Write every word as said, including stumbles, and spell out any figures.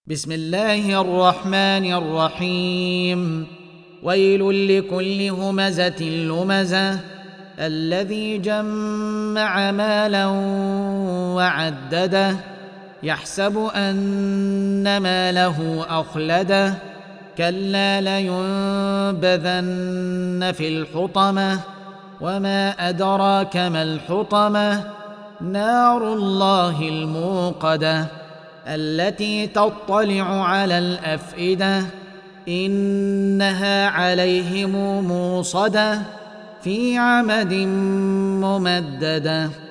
بسم الله الرحمن الرحيم. ويل لكل همزة لمزة الذي جمع مالا وعدده يحسب أن ماله أخلده كلا لينبذن في الحطمة وما أدراك ما الحطمة نار الله الموقدة التي تطلع على الأفئدة إنها عليهم موصدة في عمد ممددة.